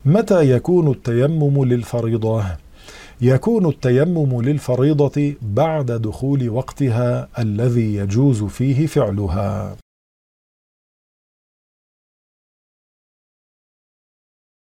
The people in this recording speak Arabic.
متى يكون التيمم للفريضة؟ يكون التيمم للفريضة بعد دخول وقتها الذي يجوز فيه فعلها.